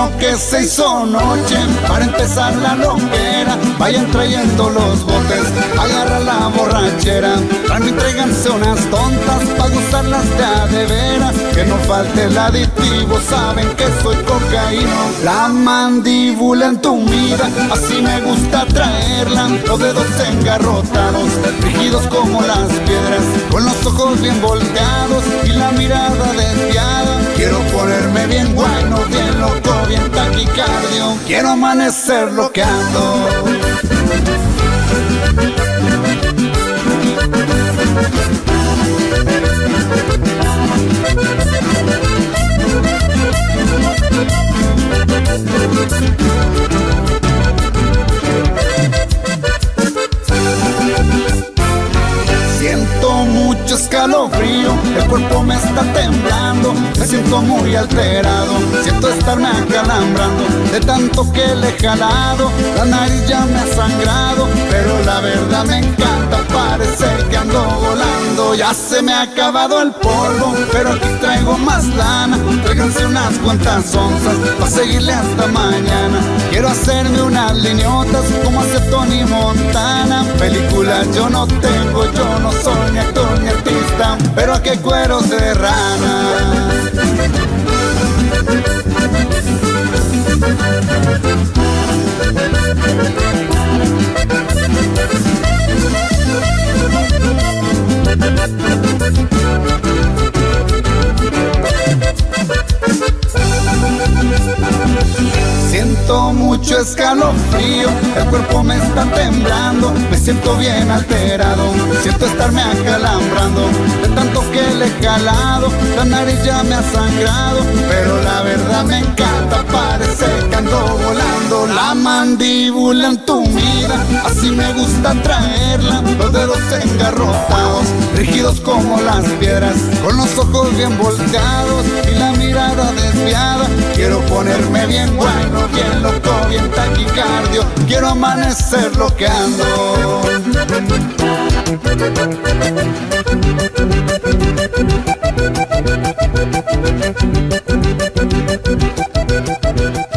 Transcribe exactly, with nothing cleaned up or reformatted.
imagino que se hizo noche para empezar la loquera. Vayan trayendo los botes, agarra la borrachera. También tráiganse unas tontas pa' gustarlas de a de veras. Que no falte el aditivo, saben que soy cocaíno. La mandíbula entumida, así me gusta traerla. Los dedos engarrotados, rígidos como las piedras, con los ojos bien volteados y la mirada desviada. Quiero ponerme bien bueno, bien loco, bien taquicardio. Quiero amanecer loqueando. Siento mucho escalofrío, el cuerpo me está temblando, me siento muy alterado, siento estarme acalambrando, de tanto que le he jalado, la nariz ya me ha sangrado, pero la verdad me encanta, parece que ando volando. Ya se me ha acabado el polvo, pero aquí traigo más lana, tráiganse unas cuantas onzas, pa' seguirle hasta mañana. Quiero hacerme unas lineotas, como hace Tony Montana. Películas yo no tengo, yo no soy ni actor ni artista, pero a qué cueros de rana. Siento mucho escalofrío, el cuerpo me está temblando, me siento bien alterado, siento estarme acalambrando, de tanto que le he jalado, la nariz ya me ha sangrado, pero la verdad me encanta, parece que ando volando. La mandíbula entumida, así me gusta traerla, los dedos engarrotados, rígidos como las piedras, con los ojos bien volteados y la mirada desviada. Quiero ponerme bien bueno, bien loco, bien taquicardio. Quiero amanecer loqueando.